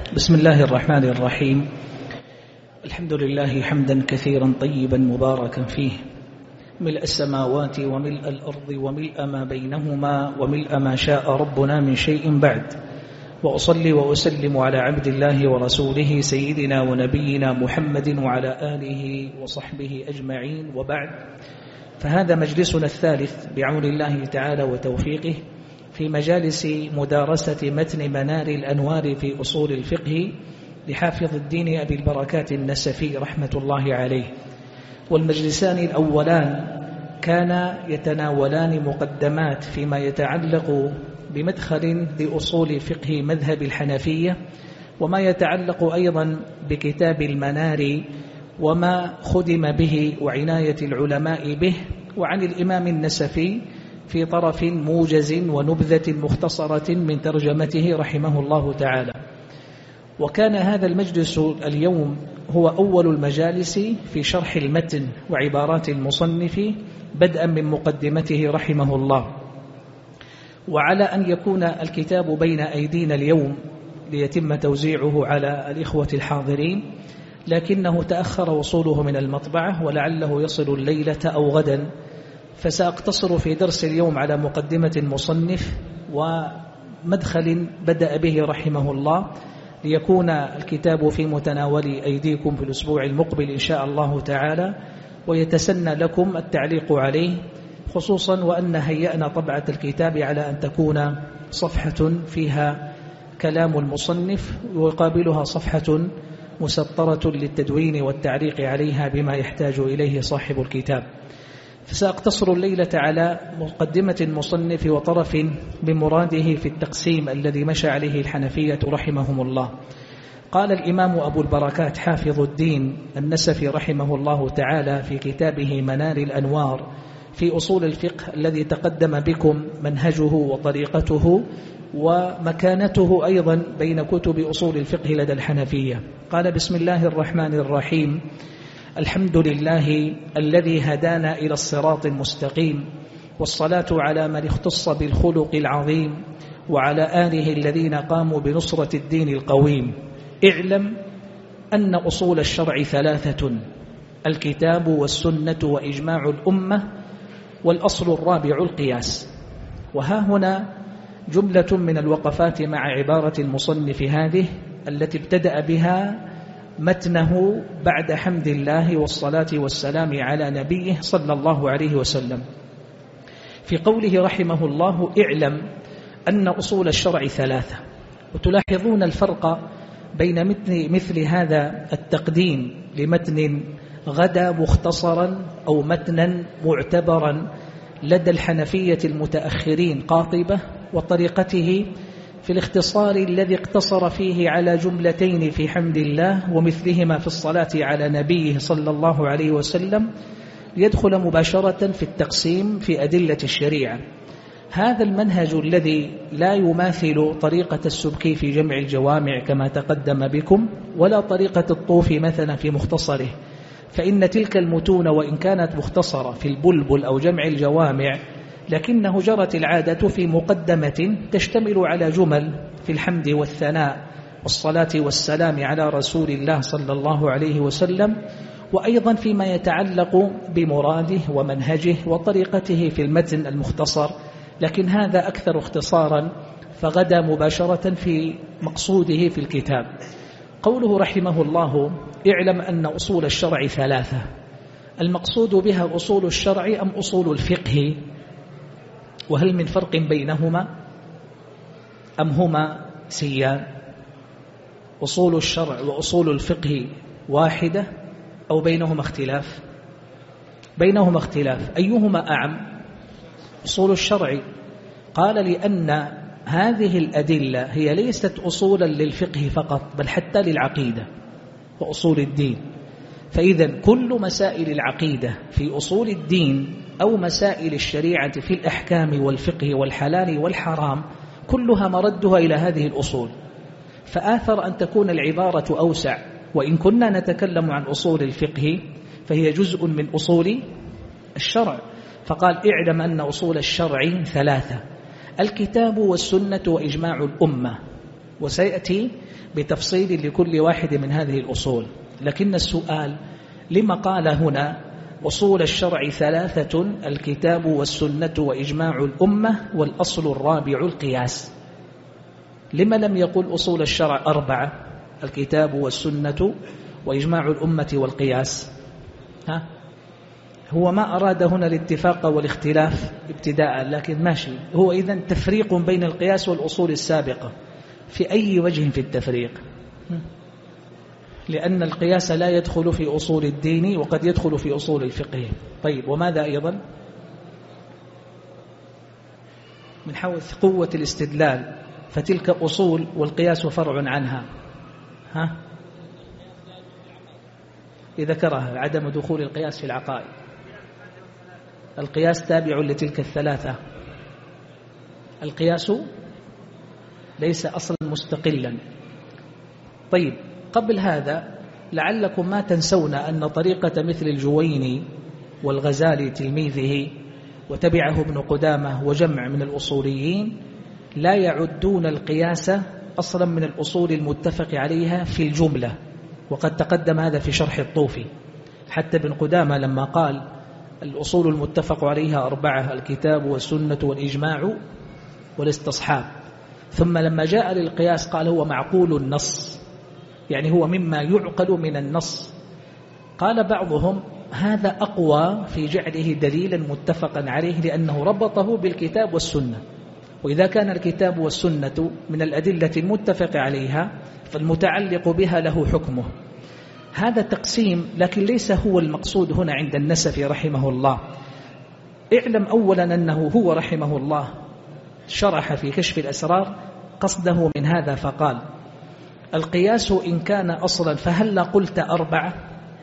بسم الله الرحمن الرحيم. الحمد لله حمدا كثيرا طيبا مباركا فيه، ملء السماوات وملء الأرض وملء ما بينهما وملء ما شاء ربنا من شيء بعد، وأصلي وأسلم على عبد الله ورسوله سيدنا ونبينا محمد وعلى آله وصحبه أجمعين، وبعد. فهذا مجلسنا الثالث بعون الله تعالى وتوفيقه في مجالس مدارسة متن منار الأنوار في أصول الفقه لحافظ الدين أبي البركات النسفي رحمة الله عليه. والمجلسان الأولان كان يتناولان مقدمات فيما يتعلق بمدخل لأصول فقه مذهب الحنفية، وما يتعلق أيضا بكتاب المنار وما خدم به وعناية العلماء به، وعن الإمام النسفي في طرف موجز ونبذة مختصرة من ترجمته رحمه الله تعالى. وكان هذا المجلس اليوم هو أول المجالس في شرح المتن وعبارات المصنف بدءا من مقدمته رحمه الله. وعلى أن يكون الكتاب بين أيدينا اليوم ليتم توزيعه على الإخوة الحاضرين، لكنه تأخر وصوله من المطبعة ولعله يصل الليلة أو غدا، فسأقتصر في درس اليوم على مقدمة المصنف ومدخل بدأ به رحمه الله، ليكون الكتاب في متناول أيديكم في الأسبوع المقبل إن شاء الله تعالى، ويتسنى لكم التعليق عليه، خصوصا وأن هيأنا طبعة الكتاب على أن تكون صفحة فيها كلام المصنف ويقابلها صفحة مسطرة للتدوين والتعليق عليها بما يحتاج إليه صاحب الكتاب. فسأقتصر الليلة على مقدمة المصنف وطرف بمراده في التقسيم الذي مشى عليه الحنفية رحمهم الله. قال الإمام أبو البركات حافظ الدين النسفي رحمه الله تعالى في كتابه منار الأنوار في أصول الفقه الذي تقدم بكم منهجه وطريقته ومكانته أيضا بين كتب أصول الفقه لدى الحنفية. قال: بسم الله الرحمن الرحيم. الحمد لله الذي هدانا إلى الصراط المستقيم، والصلاة على من اختص بالخلق العظيم، وعلى آله الذين قاموا بنصرة الدين القويم. اعلم أن أصول الشرع ثلاثة: الكتاب والسنة وإجماع الأمة، والأصل الرابع القياس. وها هنا جملة من الوقفات مع عبارة المصنف هذه التي ابتدأ بها متنه بعد حمد الله والصلاة والسلام على نبيه صلى الله عليه وسلم، في قوله رحمه الله: اعلم أن أصول الشرع ثلاثة. وتلاحظون الفرق بين مثل هذا التقديم لمتن غدا مختصرا أو متنا معتبرا لدى الحنفية المتأخرين قاطبة، وطريقته في الاختصار الذي اقتصر فيه على جملتين في حمد الله ومثلهما في الصلاة على نبيه صلى الله عليه وسلم، يدخل مباشرة في التقسيم في أدلة الشريعة. هذا المنهج الذي لا يماثل طريقة السبكي في جمع الجوامع كما تقدم بكم، ولا طريقة الطوفي مثلا في مختصره، فإن تلك المتون وإن كانت مختصرة في البلبل أو جمع الجوامع، لكنه جرت العادة في مقدمة تشتمل على جمل في الحمد والثناء والصلاة والسلام على رسول الله صلى الله عليه وسلم، وأيضا فيما يتعلق بمراده ومنهجه وطريقته في المتن المختصر، لكن هذا أكثر اختصارا، فغدا مباشرة في مقصوده في الكتاب. قوله رحمه الله: اعلم أن أصول الشرع ثلاثة. المقصود بها أصول الشرع أم أصول الفقه؟ وهل من فرق بينهما أم هما سيان؟ أصول الشرع وأصول الفقه واحدة أو بينهما اختلاف؟ بينهما اختلاف. أيهما أعم؟ أصول الشرع. قال: لأن هذه الأدلة هي ليست أصولا للفقه فقط، بل حتى للعقيدة وأصول الدين. فإذا كل مسائل العقيدة في أصول الدين أو مسائل الشريعة في الأحكام والفقه والحلال والحرام كلها مردها إلى هذه الأصول، فآثر أن تكون العبارة أوسع. وإن كنا نتكلم عن أصول الفقه فهي جزء من أصول الشرع. فقال: اعلم أن أصول الشرع ثلاثة: الكتاب والسنة وإجماع الأمة. وسيأتي بتفصيل لكل واحد من هذه الأصول. لكن السؤال: لما قال هنا أصول الشرع 3: الكتاب والسنة وإجماع الأمة، والأصل الرابع القياس؟ لما لم يقل أصول الشرع 4: الكتاب والسنة وإجماع الأمة والقياس؟ هو ما أراد هنا الاتفاق والاختلاف ابتداء، لكن ماشي. هو إذن تفريق بين القياس والأصول السابقة. في أي وجه في التفريق؟ لأن القياس لا يدخل في أصول الدين وقد يدخل في أصول الفقه. طيب، وماذا أيضا؟ من حيث قوة الاستدلال فتلك أصول والقياس فرع عنها. ذكرها عدم دخول القياس في العقائد. القياس تابع لتلك الثلاثة. القياس ليس أصلا مستقلا. طيب، قبل هذا لعلكم ما تنسون أن طريقة مثل الجويني والغزالي تلميذه وتبعه ابن قدامة وجمع من الأصوليين لا يعدون القياس أصلا من الأصول المتفق عليها في الجملة، وقد تقدم هذا في شرح الطوفي. حتى ابن قدامة لما قال الأصول المتفق عليها 4: الكتاب والسنة والإجماع والاستصحاب، ثم لما جاء للقياس قال هو معقول النص، يعني هو مما يعقل من النص. قال بعضهم هذا أقوى في جعله دليلا متفقا عليه لأنه ربطه بالكتاب والسنة، وإذا كان الكتاب والسنة من الأدلة المتفق عليها فالمتعلق بها له حكمه. هذا تقسيم، لكن ليس هو المقصود هنا عند النسفي رحمه الله. اعلم أولا أنه هو رحمه الله شرح في كشف الأسرار قصده من هذا فقال: القياس إن كان أصلا فهل قلت 4؟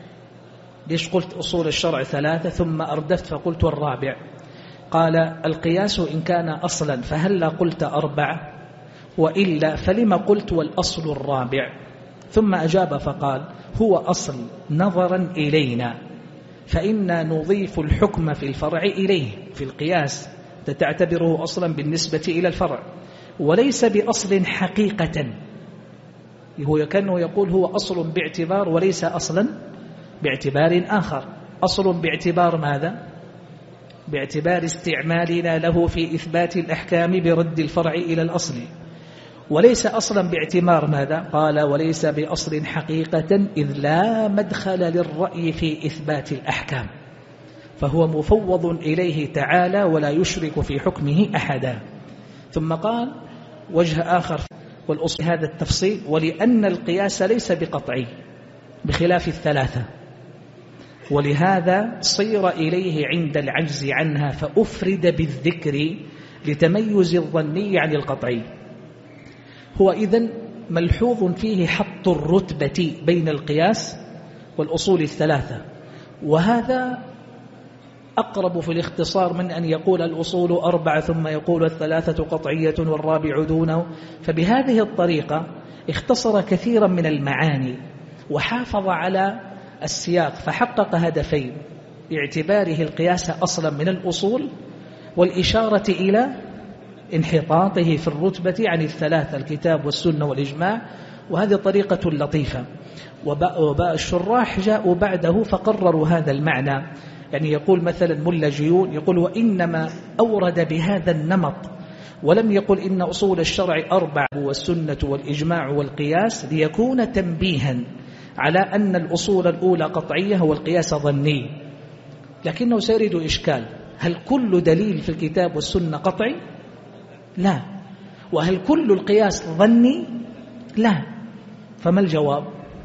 ليش قلت أصول الشرع 3 ثم أردفت فقلت الرابع؟ قال: القياس إن كان أصلا فهل قلت 4؟ وإلا فلما قلت والأصل الرابع؟ ثم أجاب فقال: هو أصل نظرا إلينا، فإنا نضيف الحكم في الفرع إليه. في القياس تعتبره أصلا بالنسبة إلى الفرع، وليس بأصل حقيقة. هو كأنه يقول هو أصل باعتبار وليس أصلا باعتبار آخر. أصل باعتبار ماذا؟ باعتبار استعمالنا له في إثبات الأحكام برد الفرع إلى الأصل، وليس أصلا باعتبار ماذا؟ قال: وليس بأصل حقيقة، إذ لا مدخل للرأي في إثبات الأحكام، فهو مفوض إليه تعالى ولا يشرك في حكمه أحدا. ثم قال وجه آخر والأصل هذا التفصيل: ولأن القياس ليس بقطعي بخلاف الثلاثة، ولهذا صير إليه عند العجز عنها فأفرد بالذكر لتميز الظني عن القطعي. هو إذن ملحوظ فيه حط الرتبة بين القياس والأصول الثلاثة، وهذا أقرب في الاختصار من أن يقول الأصول 4 ثم يقول الثلاثة قطعية والرابع دونه. فبهذه الطريقة اختصر كثيرا من المعاني وحافظ على السياق، فحقق هدفين: باعتباره القياس أصلا من الأصول، والإشارة إلى انحطاطه في الرتبة عن الثلاثة: الكتاب والسنة والإجماع. وهذه طريقة لطيفة. وباء الشراح جاءوا بعده فقرروا هذا المعنى. يعني يقول مثلا ملا جيون يقول: وإنما أورد بهذا النمط ولم يقل إن أصول الشرع 4 والسنة والإجماع والقياس، ليكون تنبيها على أن الأصول الأولى قطعية والقياس ظني. لكنه سيرد إشكال: هل كل دليل في الكتاب والسنة قطعي؟ لا. وهل كل القياس ظني؟ لا. فما الجواب؟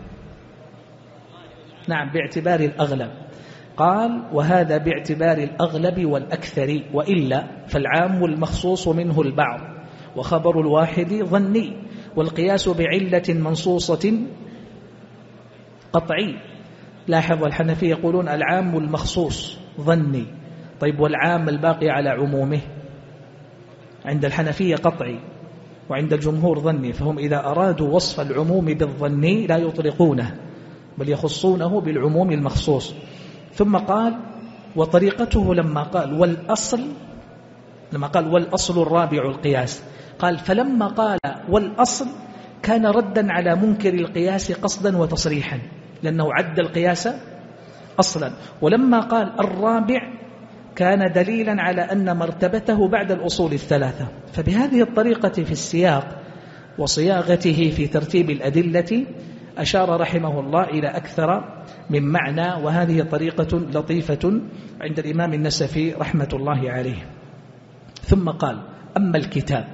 نعم، باعتبار الأغلب. قال: وهذا باعتبار الأغلب والأكثر، وإلا فالعام المخصوص منه البعض، وخبر الواحد ظني، والقياس بعلة منصوصة قطعي. لاحظ الحنفية يقولون العام المخصوص ظني. طيب، والعام الباقي على عمومه؟ عند الحنفية قطعي وعند الجمهور ظني، فهم إذا أرادوا وصف العموم بالظني لا يطلقونه بل يخصونه بالعموم المخصوص. ثم قال: وطريقته لما قال والأصل الرابع القياس، قال: فلما قال والأصل كان ردا على منكر القياس قصدا وتصريحا، لأنه عد القياس أصلا. ولما قال الرابع كان دليلا على أن مرتبته بعد الأصول الثلاثة. فبهذه الطريقة في السياق وصياغته في ترتيب الأدلة أشار رحمه الله إلى أكثر من معنى، وهذه طريقة لطيفة عند الإمام النسفي رحمة الله عليه. ثم قال أما الكتاب،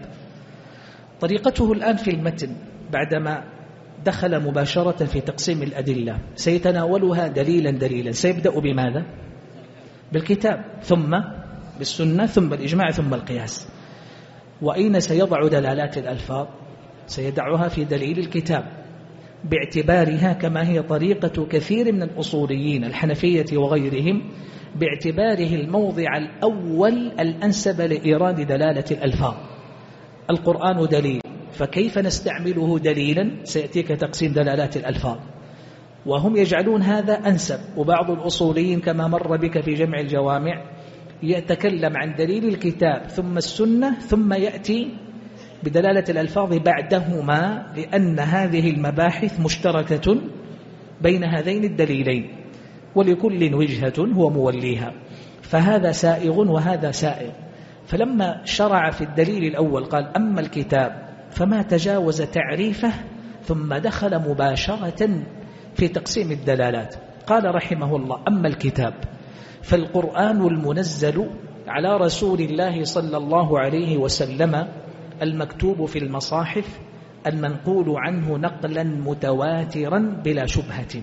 طريقته الآن في المتن بعدما دخل مباشرة في تقسيم الأدلة سيتناولها دليلا دليلا. سيبدأ بماذا؟ بالكتاب، ثم بالسنة، ثم بالإجماع، ثم القياس. وأين سيضع دلالات الألفاظ؟ سيدعها في دليل الكتاب باعتبارها كما هي طريقة كثير من الأصوليين الحنفية وغيرهم، باعتباره الموضع الأول الأنسب لإيراد دلالة الألفاظ. القرآن دليل، فكيف نستعمله دليلا؟ سيأتيك تقسيم دلالات الألفاظ، وهم يجعلون هذا أنسب. وبعض الأصوليين كما مر بك في جمع الجوامع يتكلم عن دليل الكتاب ثم السنة ثم يأتي بدلالة الألفاظ بعدهما، لأن هذه المباحث مشتركة بين هذين الدليلين ولكل وجهة هو موليها، فهذا سائغ وهذا سائغ. فلما شرع في الدليل الأول قال أما الكتاب، فما تجاوز تعريفه ثم دخل مباشرة في تقسيم الدلالات. قال رحمه الله أما الكتاب فالقرآن المنزل على رسول الله صلى الله عليه وسلم المكتوب في المصاحف المنقول عنه نقلا متواترا بلا شبهة.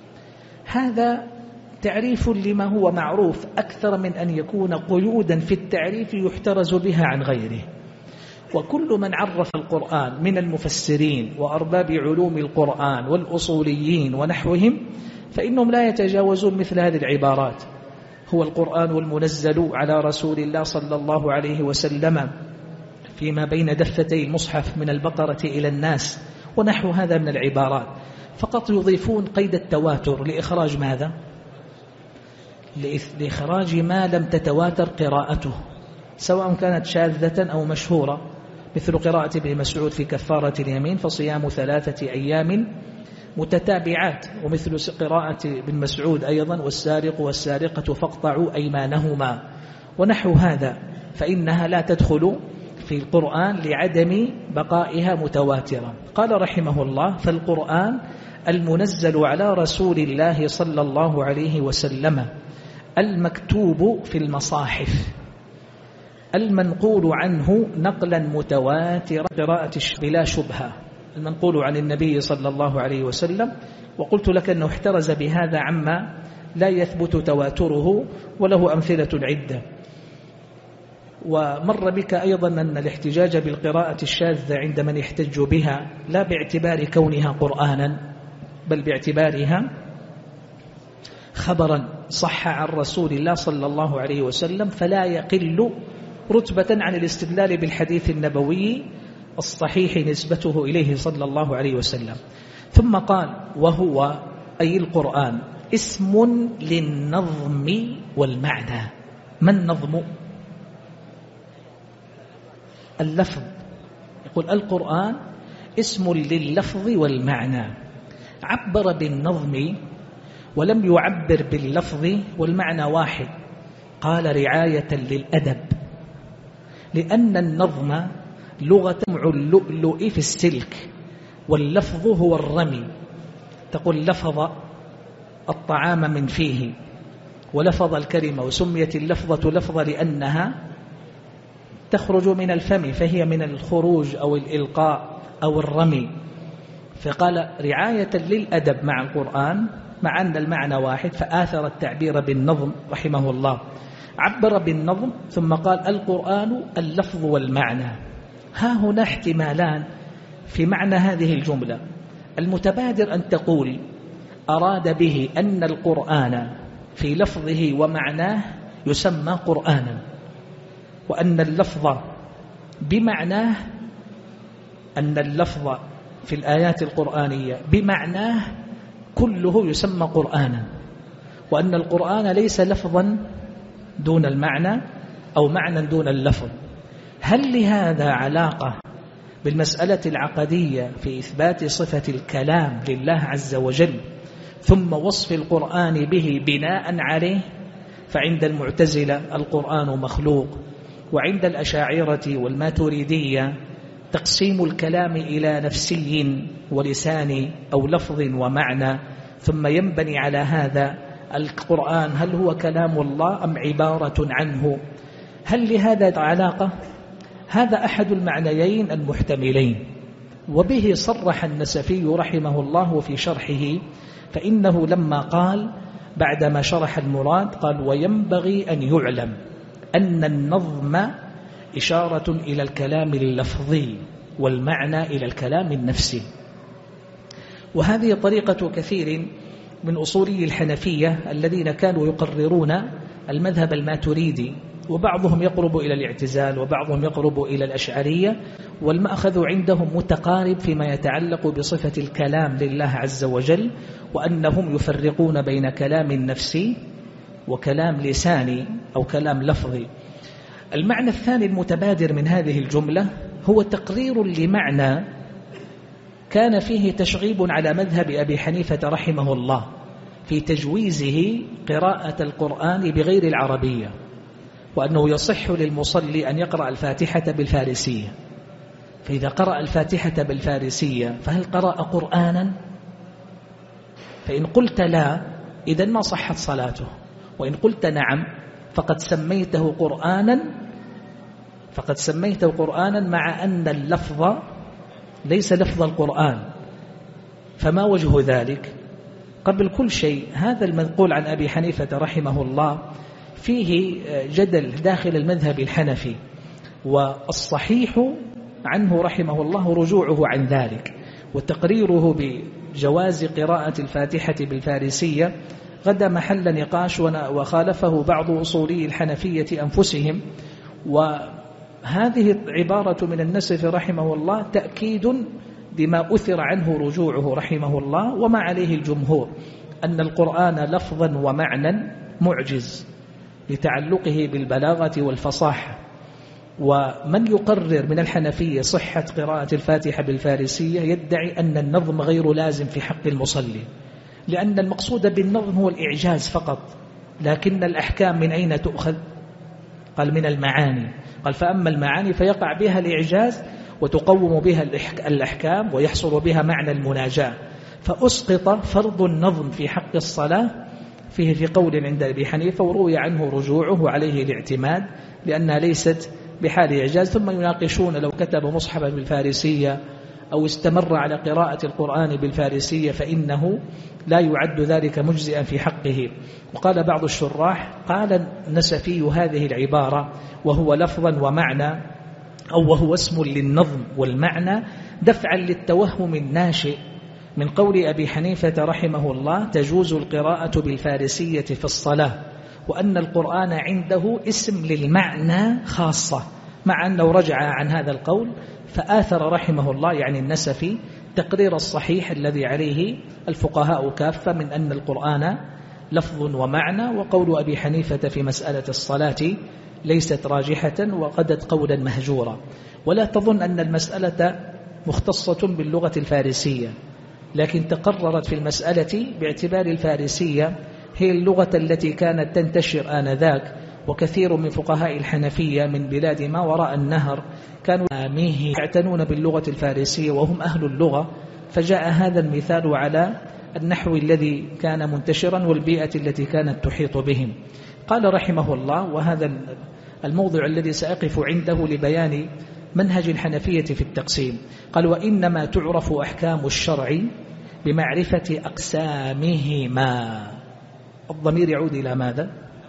هذا تعريف لما هو معروف أكثر من أن يكون قيودا في التعريف يحترز بها عن غيره. وكل من عرف القرآن من المفسرين وأرباب علوم القرآن والأصوليين ونحوهم فإنهم لا يتجاوزون مثل هذه العبارات: هو القرآن المنزل على رسول الله صلى الله عليه وسلم فيما بين دفتي المصحف من البقرة إلى الناس، ونحو هذا من العبارات، فقط يضيفون قيد التواتر لإخراج ماذا؟ لإخراج ما لم تتواتر قراءته، سواء كانت شاذة أو مشهورة، مثل قراءة ابن مسعود في كفارة اليمين فصيام 3 أيام متتابعات، ومثل قراءة ابن مسعود أيضا والسارق والسارقة فاقطعوا أيمانهما، ونحو هذا، فإنها لا تدخل في القرآن لعدم بقائها متواترة. قال رحمه الله فالقرآن المنزل على رسول الله صلى الله عليه وسلم المكتوب في المصاحف المنقول عنه نقلا متواترا قراءة بلا شبهة، المنقول عن النبي صلى الله عليه وسلم. وقلت لك أنه احترز بهذا عما لا يثبت تواتره، وله أمثلة عدة. ومر بك أيضا أن الاحتجاج بالقراءة الشاذة عند من يحتج بها لا باعتبار كونها قرآنا، بل باعتبارها خبرا صح عن رسول الله صلى الله عليه وسلم، فلا يقل رتبة عن الاستدلال بالحديث النبوي الصحيح نسبته إليه صلى الله عليه وسلم. ثم قال وهو أي القرآن اسم للنظم والمعنى. ما النظم؟ اللفظ. يقول القرآن اسم لللفظ والمعنى، عبر بالنظم ولم يعبر باللفظ والمعنى واحد. قال رعاية للأدب، لأن النظم لغة اللؤلؤ في السلك، واللفظ هو الرمي. تقول لفظ الطعام من فيه ولفظ الكلمة، وسميت اللفظة لفظة لأنها تخرج من الفم، فهي من الخروج أو الإلقاء أو الرمي. فقال رعاية للأدب مع القرآن مع أن المعنى واحد، فآثر التعبير بالنظم رحمه الله. عبر بالنظم ثم قال القرآن اللفظ والمعنى. ها هنا احتمالان في معنى هذه الجملة. المتبادر أن تقول أراد به أن القرآن في لفظه ومعناه يسمى قرآنا، وأن اللفظ بمعناه، أن اللفظ في الآيات القرآنية بمعناه كله يسمى قرآنا، وأن القرآن ليس لفظا دون المعنى أو معنى دون اللفظ. هل لهذا علاقة بالمسألة العقدية في إثبات صفة الكلام لله عز وجل ثم وصف القرآن به بناء عليه، فعند المعتزلة القرآن مخلوق، وعند الأشاعرة والماتريدية تقسيم الكلام إلى نفسي ولساني أو لفظ ومعنى، ثم ينبني على هذا القرآن هل هو كلام الله أم عبارة عنه؟ هل لهذا علاقة؟ هذا أحد المعنيين المحتملين، وبه صرح النسفي رحمه الله في شرحه، فإنه لما قال بعدما شرح المراد قال: وينبغي أن يعلم أن النظم إشارة إلى الكلام اللفظي والمعنى إلى الكلام النفسي. وهذه طريقة كثير من أصولي الحنفية الذين كانوا يقررون المذهب الماتريدي، وبعضهم يقرب إلى الاعتزال وبعضهم يقرب إلى الأشعرية، والمأخذ عندهم متقارب فيما يتعلق بصفة الكلام لله عز وجل، وأنهم يفرقون بين كلام نفسي وكلام لساني أو كلام لفظي. المعنى الثاني المتبادر من هذه الجملة هو تقرير لمعنى كان فيه تشغيب على مذهب أبي حنيفة رحمه الله في تجويزه قراءة القرآن بغير العربية، وأنه يصح للمصلي أن يقرأ الفاتحة بالفارسية. فإذا قرأ الفاتحة بالفارسية فهل قرأ قرآنا؟ فإن قلت لا إذن ما صحت صلاته، وإن قلت نعم فقد سميته قرآنا مع أن اللفظ ليس لفظ القرآن. فما وجه ذلك؟ قبل كل شيء هذا المنقول عن أبي حنيفة رحمه الله فيه جدل داخل المذهب الحنفي، والصحيح عنه رحمه الله رجوعه عن ذلك، وتقريره بجواز قراءة الفاتحة بالفارسية غدا محل نقاش، وخالفه بعض أصولي الحنفية أنفسهم. وهذه عبارة من النسف رحمه الله تأكيد بما أثر عنه رجوعه رحمه الله وما عليه الجمهور، أن القرآن لفظا ومعنى معجز لتعلقه بالبلاغة والفصاحة. ومن يقرر من الحنفية صحة قراءة الفاتحة بالفارسية يدعي أن النظم غير لازم في حق المصلي، لأن المقصود بالنظم هو الإعجاز فقط، لكن الأحكام من أين تؤخذ؟ قال من المعاني. قال فأما المعاني فيقع بها الإعجاز وتقوم بها الأحكام ويحصل بها معنى المناجاة. فأسقط فرض النظم في حق الصلاة فيه في قول عند أبي حنيفة، وروي عنه رجوعه عليه الاعتماد لأنها ليست بحال إعجاز. ثم يناقشون لو كتب مصحفا بالفارسية أو استمر على قراءة القرآن بالفارسية فإنه لا يعد ذلك مجزئا في حقه. وقال بعض الشراح قال النسفي هذه العبارة وهو لفظا ومعنى، أو وهو اسم للنظم والمعنى، دفعا للتوهم الناشئ من قول أبي حنيفة رحمه الله تجوز القراءة بالفارسية في الصلاة، وأن القرآن عنده اسم للمعنى خاصة، مع أنه رجع عن هذا القول فآثر رحمه الله يعني النسفي تقرير الصحيح الذي عليه الفقهاء كافة من أن القرآن لفظ ومعنى. وقول أبي حنيفة في مسألة الصلاة ليست راجحة وقدت قولا مهجورا. ولا تظن أن المسألة مختصة باللغة الفارسية، لكن تقررت في المسألة باعتبار الفارسية هي اللغة التي كانت تنتشر آنذاك، وكثير من فقهاء الحنفية من بلاد ما وراء النهر كانوا يعتنون باللغة الفارسية وهم أهل اللغة، فجاء هذا المثال على النحو الذي كان منتشرا والبيئة التي كانت تحيط بهم. قال رحمه الله، وهذا الموضع الذي سأقف عنده لبيان منهج الحنفية في التقسيم، قال وإنما تعرف أحكام الشرع بمعرفة أقسامهما. الضمير يعود إلى ماذا؟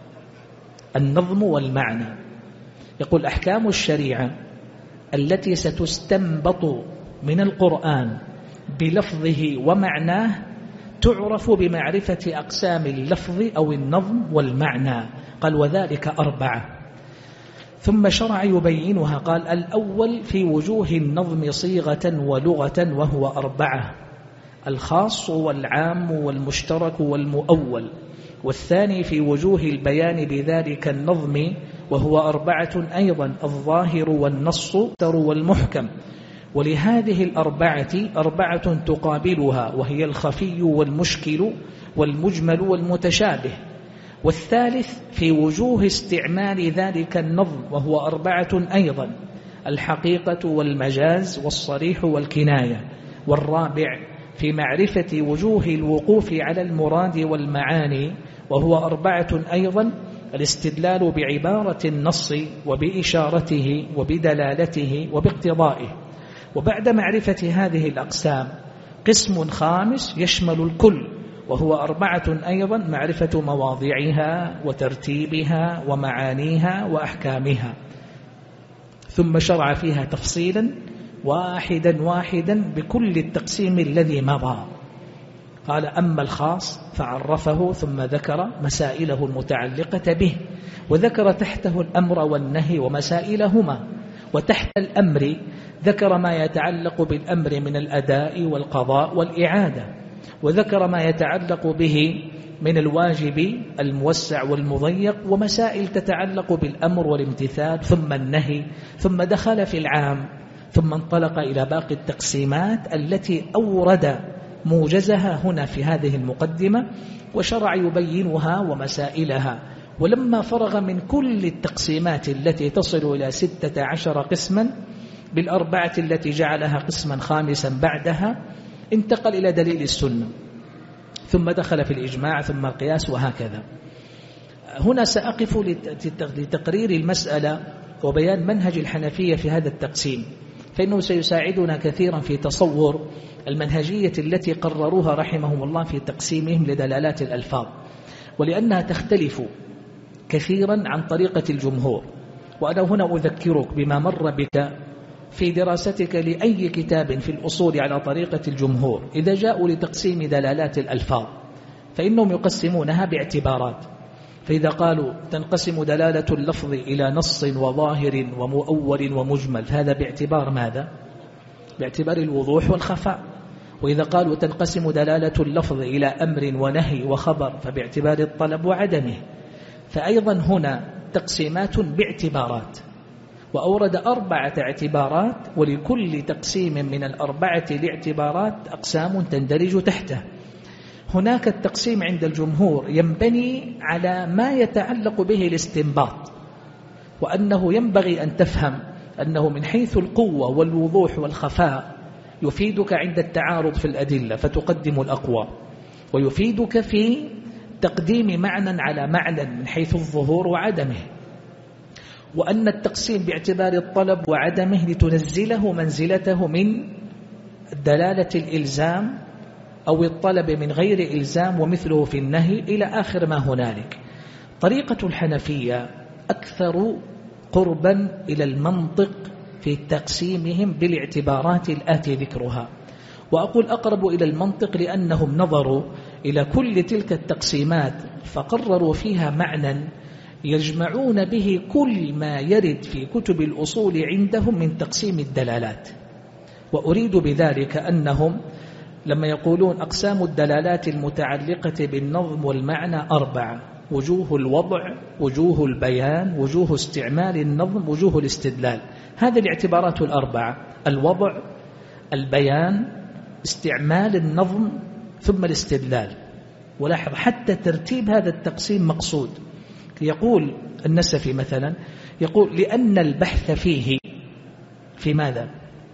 النظم والمعنى. يقول أحكام الشريعة التي ستستنبط من القرآن بلفظه ومعناه تعرف بمعرفة أقسام اللفظ أو النظم والمعنى. قال وذلك 4. ثم شرع يبينها، قال الأول في وجوه النظم صيغة ولغة وهو 4: الخاص والعام والمشترك والمؤول. والثاني في وجوه البيان بذلك النظم وهو 4 أيضا: الظاهر والنص والمحكم. ولهذه الأربعة أربعة تقابلها، وهي الخفي والمشكل والمجمل والمتشابه. والثالث في وجوه استعمال ذلك النظم، وهو أربعة أيضا: الحقيقة والمجاز والصريح والكناية. والرابع في معرفة وجوه الوقوف على المراد والمعاني، وهو أربعة أيضا: الاستدلال بعبارة النص وبإشارته وبدلالته وباقتضائه. وبعد معرفة هذه الأقسام قسم خامس يشمل الكل، وهو أربعة أيضا: معرفة مواضعها وترتيبها ومعانيها وأحكامها. ثم شرع فيها تفصيلا واحدا واحدا بكل التقسيم الذي مضى. قال: أما الخاص فعرفه ثم ذكر مسائله المتعلقة به، وذكر تحته الأمر والنهي ومسائلهما. وتحت الأمر ذكر ما يتعلق بالأمر من الأداء والقضاء والإعادة، وذكر ما يتعلق به من الواجب الموسع والمضيق، ومسائل تتعلق بالأمر والامتثال، ثم النهي، ثم دخل في العام، ثم انطلق إلى باقي التقسيمات التي أورد موجزها هنا في هذه المقدمة، وشرع يبينها ومسائلها. ولما فرغ من كل التقسيمات التي تصل إلى 16 قسما بالأربعة التي جعلها قسما خامسا بعدها، انتقل إلى دليل السنة، ثم دخل في الإجماع، ثم القياس، وهكذا. هنا سأقف لتقرير المسألة وبيان منهج الحنفية في هذا التقسيم، فإنه سيساعدنا كثيرا في تصور المنهجية التي قرروها رحمهم الله في تقسيمهم لدلالات الألفاظ، ولأنها تختلف كثيرا عن طريقة الجمهور. وأنا هنا أذكرك بما مر بك في دراستك لأي كتاب في الأصول على طريقة الجمهور. إذا جاءوا لتقسيم دلالات الألفاظ فإنهم يقسمونها باعتبارات. فإذا قالوا تنقسم دلالة اللفظ إلى نص وظاهر ومؤول ومجمل، هذا باعتبار ماذا؟ باعتبار الوضوح والخفاء. وإذا قالوا تنقسم دلالة اللفظ إلى أمر ونهي وخبر، فباعتبار الطلب وعدمه. فأيضا هنا تقسيمات باعتبارات، وأورد 4 اعتبارات، ولكل تقسيم من 4 الاعتبارات أقسام تندرج تحته. هناك التقسيم عند الجمهور ينبني على ما يتعلق به الاستنباط، وأنه ينبغي أن تفهم أنه من حيث القوة والوضوح والخفاء يفيدك عند التعارض في الأدلة فتقدم الأقوى، ويفيدك في تقديم معنى على معنى من حيث الظهور وعدمه. وأن التقسيم باعتبار الطلب وعدمه لتنزله منزلته من دلالة الإلزام أو الطلب من غير إلزام، ومثله في النهي إلى آخر ما هنالك. طريقة الحنفية أكثر قربا إلى المنطق في تقسيمهم بالاعتبارات الآتي ذكرها. وأقول أقرب إلى المنطق لأنهم نظروا إلى كل تلك التقسيمات فقرروا فيها معنى يجمعون به كل ما يرد في كتب الأصول عندهم من تقسيم الدلالات. وأريد بذلك أنهم لما يقولون أقسام الدلالات المتعلقة بالنظم والمعنى 4: وجوه الوضع، وجوه البيان، وجوه استعمال النظم، وجوه الاستدلال. هذه الاعتبارات 4: الوضع، البيان، استعمال النظم، ثم الاستدلال. ولاحظ حتى ترتيب هذا التقسيم مقصود. يقول النسفي مثلا، يقول: لأن البحث فيه في ماذا؟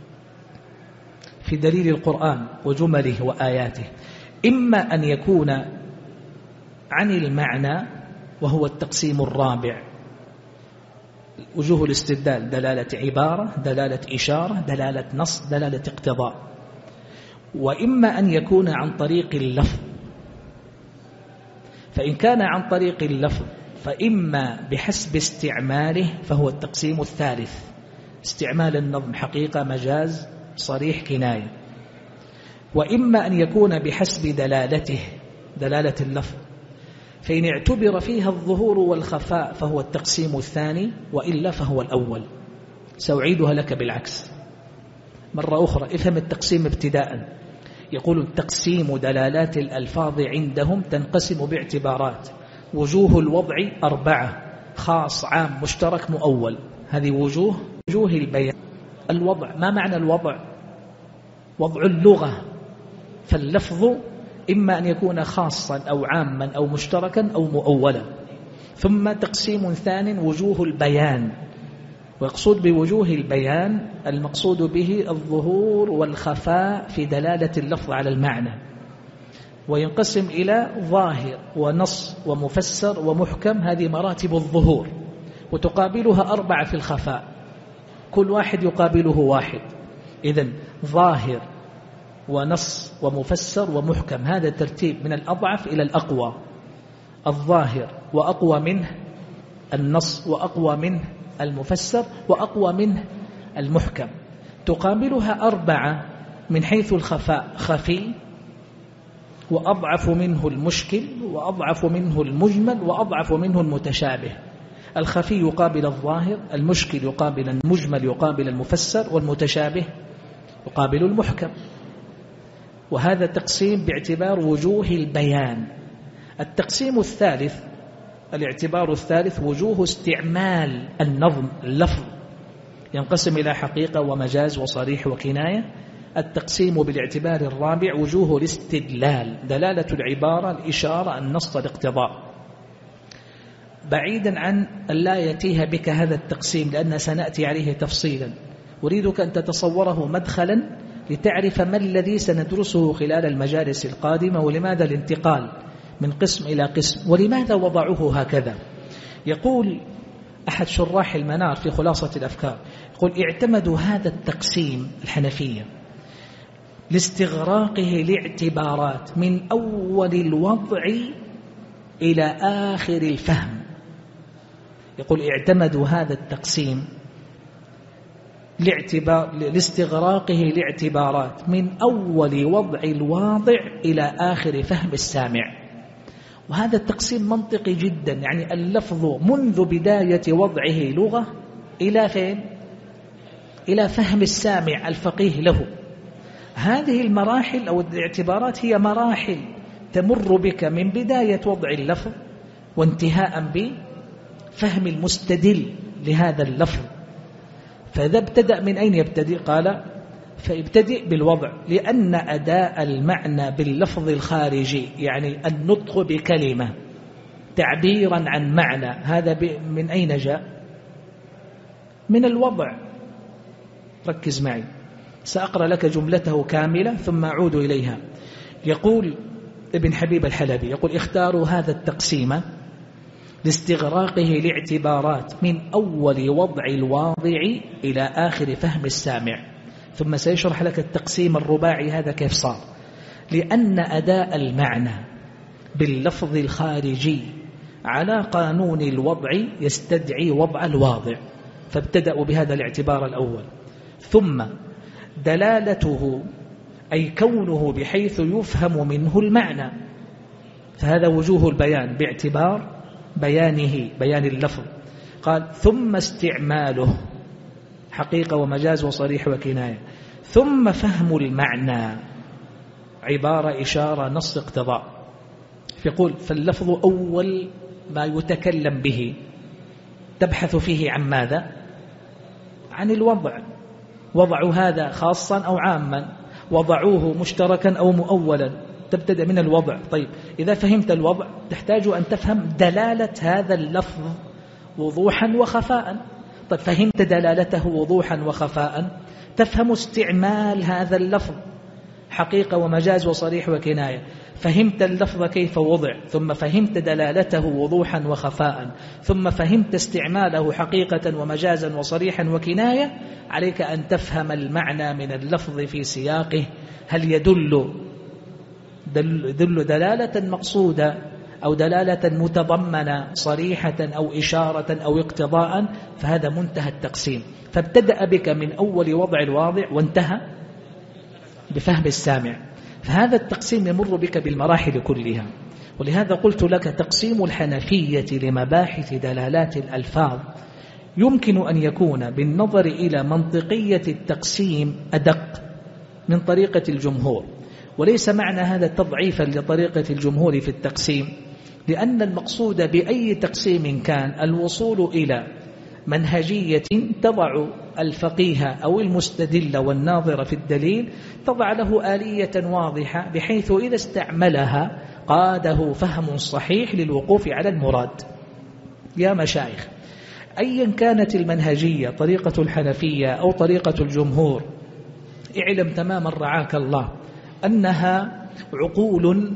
في دليل القرآن وجمله وآياته، إما أن يكون عن المعنى وهو التقسيم الرابع: وجوه الاستدلال دلالة عبارة، دلالة إشارة، دلالة نص، دلالة اقتضاء. وإما أن يكون عن طريق اللفظ، فإن كان عن طريق اللفظ فإما بحسب استعماله فهو التقسيم الثالث: استعمال النظم حقيقة، مجاز، صريح، كناية. وإما أن يكون بحسب دلالته، دلالة اللفظ، فإن اعتبر فيها الظهور والخفاء فهو التقسيم الثاني، وإلا فهو الأول. سأعيدها لك بالعكس مرة أخرى، افهم التقسيم ابتداء. يقول: تقسيم دلالات الألفاظ عندهم تنقسم باعتبارات: وجوه الوضع 4: خاص، عام، مشترك، مؤول. هذه وجوه البيان. الوضع، ما معنى الوضع؟ وضع اللغة، فاللفظ إما أن يكون خاصا أو عاما أو مشتركا أو مؤولا. ثم تقسيم ثان وجوه البيان، ويقصد بوجوه البيان المقصود به الظهور والخفاء في دلالة اللفظ على المعنى، وينقسم إلى ظاهر ونص ومفسر ومحكم. هذه مراتب الظهور، وتقابلها 4 في الخفاء، كل واحد يقابله واحد. إذن ظاهر ونص ومفسر ومحكم، هذا الترتيب من الأضعف إلى الأقوى. الظاهر وأقوى منه النص، وأقوى منه المفسر، وأقوى منه المحكم. تقابلها 4 من حيث الخفاء: خفي، وأضعف منه المشكل، وأضعف منه المجمل، وأضعف منه المتشابه. الخفي يقابل الظاهر، المشكل يقابل المجمل يقابل المفسر، والمتشابه يقابل المحكم. وهذا تقسيم باعتبار وجوه البيان. التقسيم الثالث، الاعتبار الثالث، وجوه استعمال النظم اللفظ، ينقسم إلى حقيقة ومجاز وصريح وكناية. التقسيم بالاعتبار الرابع وجوه الاستدلال، دلالة العبارة، الإشارة، النص، الاقتضاء. بعيدا عن أن لا يتيه بك هذا التقسيم لأن سنأتي عليه تفصيلا، أريدك أن تتصوره مدخلا لتعرف ما الذي سندرسه خلال المجالس القادمة، ولماذا الانتقال من قسم إلى قسم، ولماذا وضعوه هكذا. يقول أحد شراح المنار في خلاصة الأفكار، يقول: اعتمدوا هذا التقسيم الحنفية لاستغراقه لاعتبارات من أول الوضع إلى آخر الفهم. يقول: اعتمدوا هذا التقسيم لاستغراقه لاعتبارات من أول وضع الواضع إلى آخر فهم السامع. وهذا التقسيم منطقي جدا، يعني اللفظ منذ بداية وضعه لغة إلى فين؟ إلى فهم السامع الفقيه له. هذه المراحل أو الاعتبارات هي مراحل تمر بك من بداية وضع اللفظ وانتهاء بفهم المستدل لهذا اللفظ. فإذا ابتدأ من أين يبتدئ؟ قال: فابتدئ بالوضع، لأن أداء المعنى باللفظ الخارجي، يعني النطق بكلمة تعبيرا عن معنى، هذا من أين جاء؟ من الوضع. ركز معي، سأقرأ لك جملته كاملة ثم أعود إليها. يقول ابن حبيب الحلبي، يقول: اختاروا هذا التقسيم لاستغراقه لاعتبارات من أول وضع الواضع إلى آخر فهم السامع. ثم سيشرح لك التقسيم الرباعي هذا كيف صار. لأن أداء المعنى باللفظ الخارجي على قانون الوضع يستدعي وضع الواضع، فابتدأوا بهذا الاعتبار الأول. ثم دلالته، أي كونه بحيث يفهم منه المعنى، فهذا وجوه البيان باعتبار بيانه، بيان اللفظ. قال: ثم استعماله، حقيقة ومجاز وصريح وكناية. ثم فهم المعنى، عبارة، إشارة، نص، اقتضاء. يقول: فاللفظ أول ما يتكلم به، تبحث فيه عن ماذا؟ عن الوضع. وضعوا هذا خاصا أو عاما، وضعوه مشتركا أو مؤولا، تبتدأ من الوضع. طيب، إذا فهمت الوضع تحتاج أن تفهم دلالة هذا اللفظ وضوحا وخفاء. طيب، فهمت دلالته وضوحا وخفاء، تفهم استعمال هذا اللفظ، حقيقة ومجاز وصريح وكناية. فهمت اللفظ كيف وضع، ثم فهمت دلالته وضوحا وخفاء، ثم فهمت استعماله حقيقة ومجازا وصريحا وكناية. عليك أن تفهم المعنى من اللفظ في سياقه، هل يدل دلالة مقصودة أو دلالة متضمنة صريحة أو إشارة أو اقتضاء. فهذا منتهى التقسيم. فابتدأ بك من أول وضع الواضع وانتهى بفهم السامع. فهذا التقسيم يمر بك بالمراحل كلها. ولهذا قلت لك تقسيم الحنفية لمباحث دلالات الألفاظ يمكن أن يكون بالنظر إلى منطقية التقسيم أدق من طريقة الجمهور. وليس معنى هذا تضعيفا لطريقة الجمهور في التقسيم، لأن المقصود بأي تقسيم كان الوصول إلى منهجية تضع الفقيه أو المستدل والناظر في الدليل تضع له آلية واضحة بحيث إذا استعملها قاده فهم صحيح للوقوف على المراد. يا مشايخ، أيا كانت المنهجية، طريقة الحنفية أو طريقة الجمهور، اعلم تماما رعاك الله أنها عقول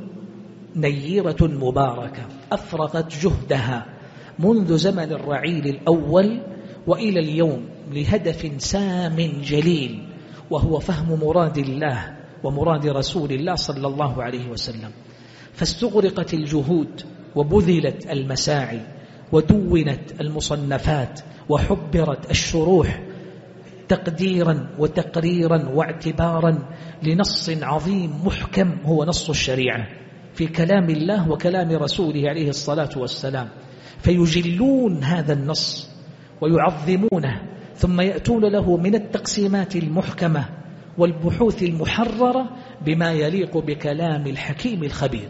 نيرة مباركة أفرغت جهدها منذ زمن الرعيل الأول وإلى اليوم لهدف سام جليل، وهو فهم مراد الله ومراد رسول الله صلى الله عليه وسلم. فاستغرقت الجهود وبذلت المساعي ودونت المصنفات وحبرت الشروح تقديرا وتقريرا واعتبارا لنص عظيم محكم هو نص الشريعة في كلام الله وكلام رسوله عليه الصلاة والسلام، فيجلون هذا النص ويعظمونه، ثم يأتون له من التقسيمات المحكمة والبحوث المحررة بما يليق بكلام الحكيم الخبير.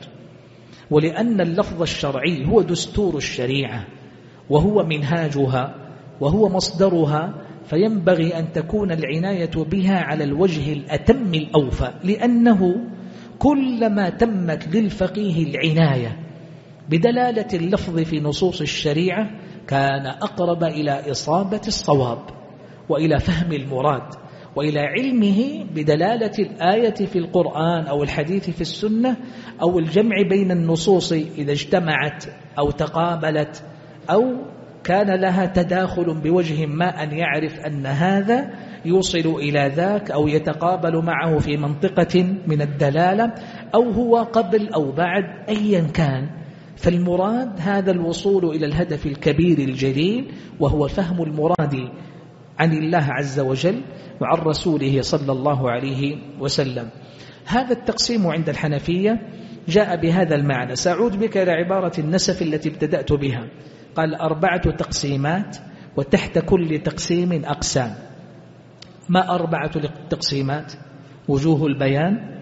ولأن اللفظ الشرعي هو دستور الشريعة وهو منهاجها وهو مصدرها، فينبغي أن تكون العناية بها على الوجه الأتم الأوفى، لأنه كلما تمت للفقيه العناية بدلالة اللفظ في نصوص الشريعة كان أقرب إلى إصابة الصواب وإلى فهم المراد وإلى علمه بدلالة الآية في القرآن أو الحديث في السنة أو الجمع بين النصوص إذا اجتمعت أو تقابلت أو كان لها تداخل بوجه ما، أن يعرف أن هذا يوصل إلى ذاك أو يتقابل معه في منطقة من الدلالة أو هو قبل أو بعد، أيا كان. فالمراد هذا الوصول إلى الهدف الكبير الجليل، وهو فهم المراد عن الله عز وجل وعن رسوله صلى الله عليه وسلم. هذا التقسيم عند الحنفية جاء بهذا المعنى. سأعود بك إلى عبارة النسف التي ابتدأت بها. قال 4 تقسيمات وتحت كل تقسيم أقسام. ما 4 التقسيمات؟ وجوه البيان،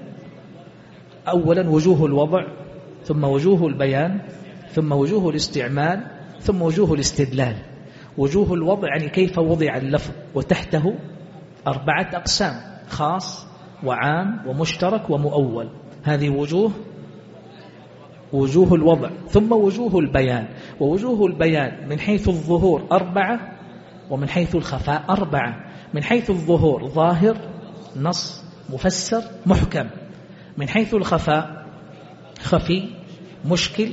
أولا وجوه الوضع، ثم وجوه البيان، ثم وجوه الاستعمال، ثم وجوه الاستدلال. وجوه الوضع يعني كيف وضع اللفظ، وتحته 4 أقسام: خاص وعام ومشترك ومؤول. هذه وجوه الوضع. ثم وجوه البيان، ووجوه البيان من حيث الظهور 4 ومن حيث الخفاء 4. من حيث الظهور ظاهر، نص، مفسر، محكم. من حيث الخفاء خفي، مشكل،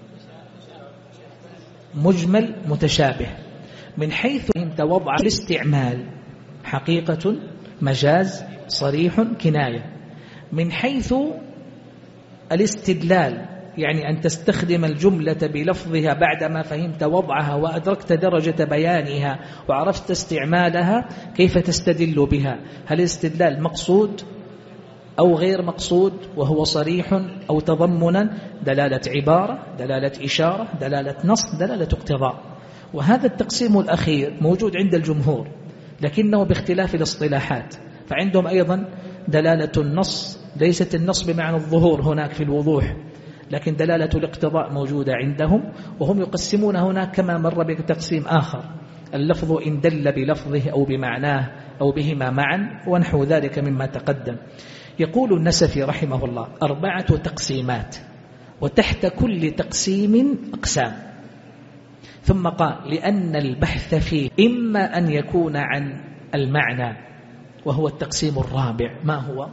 مجمل، متشابه. من حيث انت وضع الاستعمال حقيقة، مجاز، صريح، كناية. من حيث الاستدلال يعني أن تستخدم الجملة بلفظها بعدما فهمت وضعها وأدركت درجة بيانها وعرفت استعمالها، كيف تستدل بها؟ هل الاستدلال مقصود أو غير مقصود، وهو صريح أو تضمنا، دلالة عبارة، دلالة إشارة، دلالة نص، دلالة اقتضاء. وهذا التقسيم الأخير موجود عند الجمهور لكنه باختلاف الاصطلاحات. فعندهم أيضا دلالة النص، ليست النص بمعنى الظهور هناك في الوضوح، لكن دلالة الاقتضاء موجودة عندهم. وهم يقسمون هناك كما مر بتقسيم آخر: اللفظ إن دل بلفظه أو بمعناه أو بهما معا ونحو ذلك مما تقدم. يقول النسفي رحمه الله 4 تقسيمات وتحت كل تقسيم أقسام. ثم قال: لأن البحث فيه إما أن يكون عن المعنى، وهو التقسيم الرابع. ما هو؟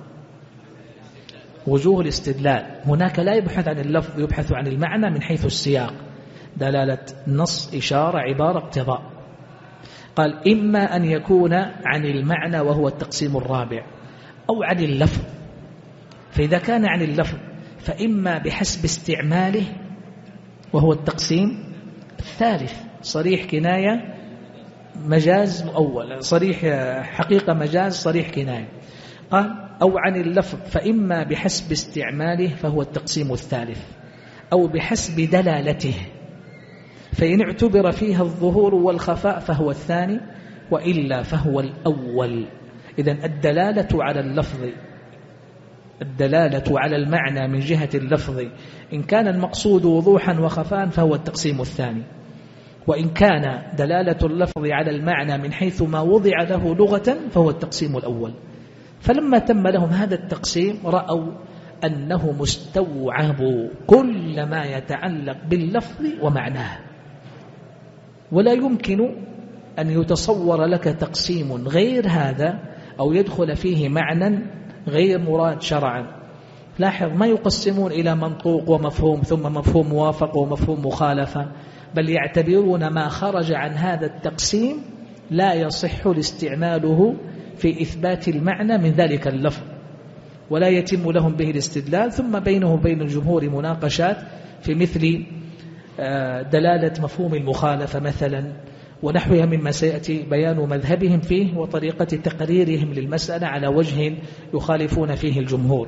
وجوه الاستدلال. هناك لا يبحث عن اللفظ، يبحث عن المعنى من حيث السياق، دلالة نص، إشارة، عبارة، اقتضاء. قال: إما أن يكون عن المعنى وهو التقسيم الرابع، أو عن اللفظ. فإذا كان عن اللفظ فإما بحسب استعماله وهو التقسيم الثالث: صريح، كناية، مجاز، مؤول. صريح حقيقة، مجاز، صريح، كناية. قال: أو عن اللفظ فإما بحسب استعماله فهو التقسيم الثالث، أو بحسب دلالته، فإن اعتبر فيها الظهور والخفاء فهو الثاني، وإلا فهو الأول. إذن الدلالة على اللفظ، الدلالة على المعنى من جهة اللفظ، إن كان المقصود وضوحا وخفاء فهو التقسيم الثاني، وإن كان دلالة اللفظ على المعنى من حيث ما وضع له لغة فهو التقسيم الأول. فلما تم لهم هذا التقسيم رأوا أنه مستوعب كل ما يتعلق باللفظ ومعناه، ولا يمكن أن يتصور لك تقسيم غير هذا أو يدخل فيه معنى غير مراد شرعا. لاحظ، ما يقسمون إلى منطوق ومفهوم ثم مفهوم موافق ومفهوم مخالفة، بل يعتبرون ما خرج عن هذا التقسيم لا يصح الاستعماله في إثبات المعنى من ذلك اللفظ، ولا يتم لهم به الاستدلال. ثم بينه وبين الجمهور مناقشات في مثل دلالة مفهوم المخالفة مثلا ونحوها مما سيأتي بيان مذهبهم فيه وطريقة تقريرهم للمسألة على وجه يخالفون فيه الجمهور.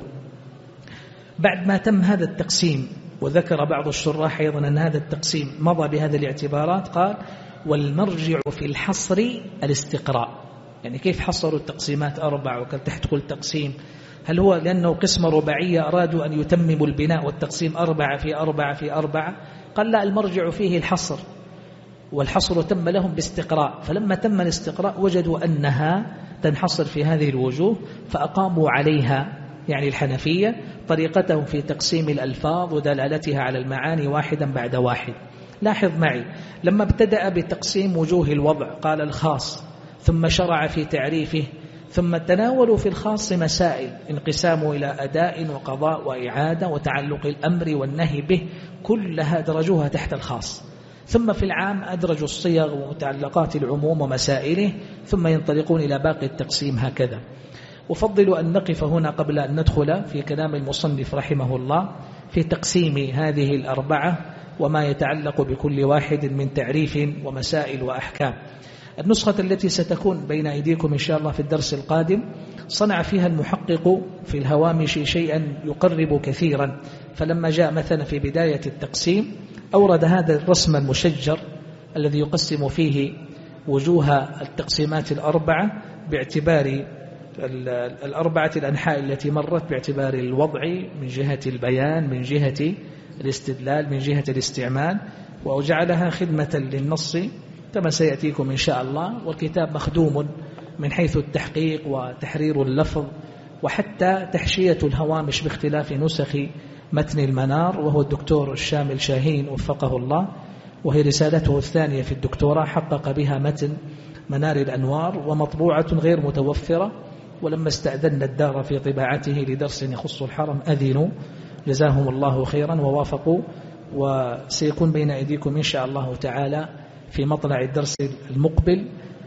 بعد ما تم هذا التقسيم، وذكر بعض الشراح أيضا أن هذا التقسيم مضى بهذه الاعتبارات، قال والمرجع في الحصر الاستقراء. يعني كيف حصروا التقسيمات 4 وكان تحت كل تقسيم؟ هل هو لأنه قسمة رباعية أرادوا أن يتمموا البناء والتقسيم 4 في 4 في 4؟ قال لا، المرجع فيه الحصر، والحصر تم لهم باستقراء. فلما تم الاستقراء وجدوا أنها تنحصر في هذه الوجوه، فأقاموا عليها يعني الحنفية طريقتهم في تقسيم الألفاظ ودلالتها على المعاني واحدا بعد واحد. لاحظ معي، لما ابتدأ بتقسيم وجوه الوضع قال الخاص، ثم شرع في تعريفه، ثم تناولوا في الخاص مسائل انقساموا إلى أداء وقضاء وإعادة وتعلق الأمر والنهي به، كلها درجوها تحت الخاص. ثم في العام أدرجوا الصيغ ومتعلقات العموم ومسائله، ثم ينطلقون إلى باقي التقسيم هكذا. أفضل أن نقف هنا قبل أن ندخل في كلام المصنف رحمه الله في تقسيم هذه الأربعة وما يتعلق بكل واحد من تعريف ومسائل وأحكام. النسخة التي ستكون بين أيديكم إن شاء الله في الدرس القادم صنع فيها المحقق في الهوامش شيئا يقرب كثيرا. فلما جاء مثلا في بداية التقسيم أورد هذا الرسم المشجر الذي يقسم فيه وجوه التقسيمات الأربعة باعتبار الأربعة الأنحاء التي مرت، باعتبار الوضع من جهة البيان، من جهة الاستدلال، من جهة الاستعمال، وجعلها خدمة للنص كما سيأتيكم إن شاء الله. والكتاب مخدوم من حيث التحقيق وتحرير اللفظ وحتى تحشية الهوامش باختلاف نسخ متن المنار، وهو الدكتور الشامل شاهين وفقه الله، وهي رسالته الثانية في الدكتوراه حقق بها متن منار الأنوار، ومطبوعة غير متوفرة. ولما استأذن الدار في طباعته لدرس يخص الحرم أذنوا، جزاهم الله خيرا ووافقوا، وسيكون بين أيديكم إن شاء الله تعالى في مطلع الدرس المقبل،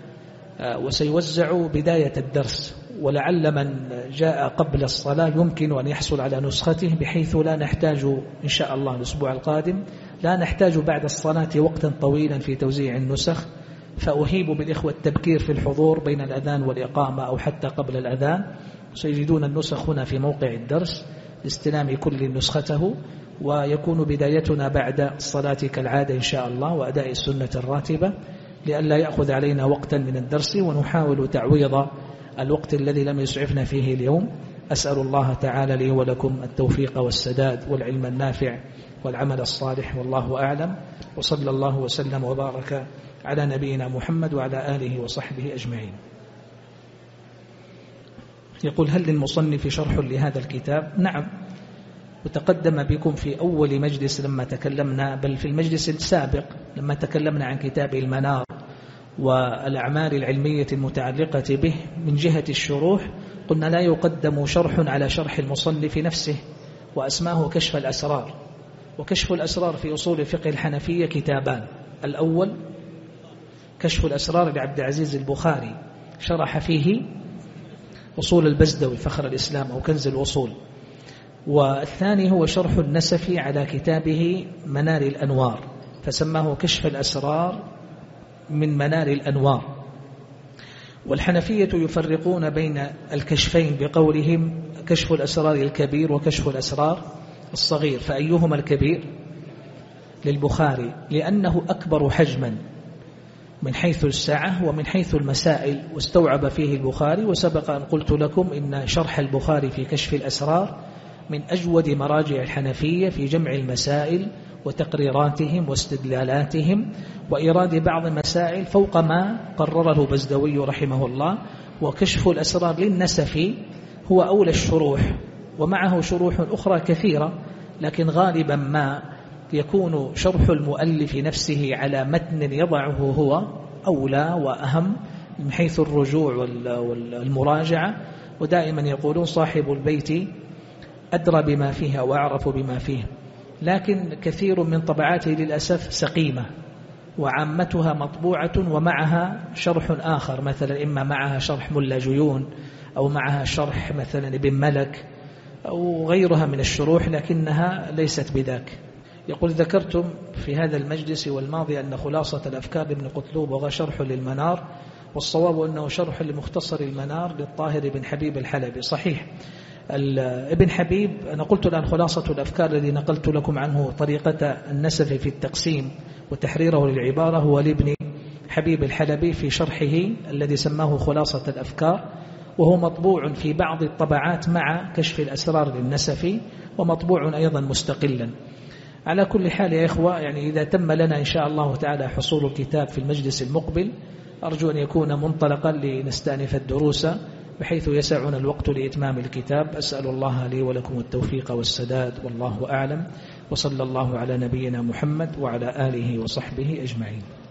وسيوزع بداية الدرس. ولعل من جاء قبل الصلاة يمكن أن يحصل على نسخته، بحيث لا نحتاج إن شاء الله الأسبوع القادم لا نحتاج بعد الصلاة وقتا طويلا في توزيع النسخ. فأهيب بالإخوة التبكير في الحضور بين الأذان والإقامة أو حتى قبل الأذان. سيجدون النسخ هنا في موقع الدرس لاستلام كل نسخته، ويكون بدايتنا بعد الصلاة كالعادة إن شاء الله وأداء السنة الراتبة، لئلا يأخذ علينا وقتا من الدرس، ونحاول تعويض الوقت الذي لم يسعفنا فيه اليوم. أسأل الله تعالى لي ولكم التوفيق والسداد والعلم النافع والعمل الصالح، والله أعلم. وصلى الله وسلم وبارك على نبينا محمد وعلى آله وصحبه أجمعين. يقول: هل للمصنف شرح لهذا الكتاب؟ نعم، وتقدم بكم في أول مجلس لما تكلمنا، بل في المجلس السابق لما تكلمنا عن كتاب المنار والأعمال العلمية المتعلقة به من جهة الشروح، قلنا لا يقدم شرح على شرح المصنف نفسه، وأسماه كشف الأسرار. وكشف الأسرار في أصول فقه الحنفية كتابان: الأول كشف الأسرار لعبد العزيز البخاري، شرح فيه أصول البزدوي فخر الإسلام أو كنز الوصول. والثاني هو شرح النسفي على كتابه منار الأنوار، فسماه كشف الأسرار من منار الأنوار. والحنفية يفرقون بين الكشفين بقولهم كشف الأسرار الكبير وكشف الأسرار الصغير. فأيهما الكبير؟ للبخاري، لأنه أكبر حجما من حيث السعة ومن حيث المسائل، واستوعب فيه البخاري. وسبق أن قلت لكم إن شرح البخاري في كشف الأسرار من أجود مراجع الحنفية في جمع المسائل وتقريراتهم واستدلالاتهم وإيراد بعض المسائل فوق ما قرره البزدوي رحمه الله. وكشف الأسرار للنسفي هو أولى الشروح، ومعه شروح أخرى كثيرة، لكن غالبا ما يكون شرح المؤلف نفسه على متن يضعه هو أولى وأهم من حيث الرجوع والمراجعة. ودائما يقولون صاحب البيت أدرى بما فيه وأعرف بما فيه، لكن كثير من طبعاته للأسف سقيمة، وعامتها مطبوعة ومعها شرح آخر، مثلا إما معها شرح ملا جيون أو معها شرح مثلا ابن ملك أو غيرها من الشروح، لكنها ليست بذاك. يقول: ذكرتم في هذا المجلس والماضي أن خلاصة الأفكار لابن قطلوب وهو شرح للمنار، والصواب أنه شرح لمختصر المنار للطاهر بن حبيب الحلبي. صحيح، ابن حبيب، أنا قلت الآن خلاصة الأفكار الذي نقلت لكم عنه طريقة النسف في التقسيم وتحريره للعبارة هو لابن حبيب الحلبي في شرحه الذي سماه خلاصة الأفكار، وهو مطبوع في بعض الطبعات مع كشف الأسرار للنسفي، ومطبوع أيضا مستقلا. على كل حال يا إخوة، يعني إذا تم لنا إن شاء الله تعالى حصول الكتاب في المجلس المقبل، أرجو أن يكون منطلقا لنستأنف الدروس بحيث يسعنا الوقت لإتمام الكتاب. أسأل الله لي ولكم التوفيق والسداد، والله أعلم، وصلى الله على نبينا محمد وعلى آله وصحبه أجمعين.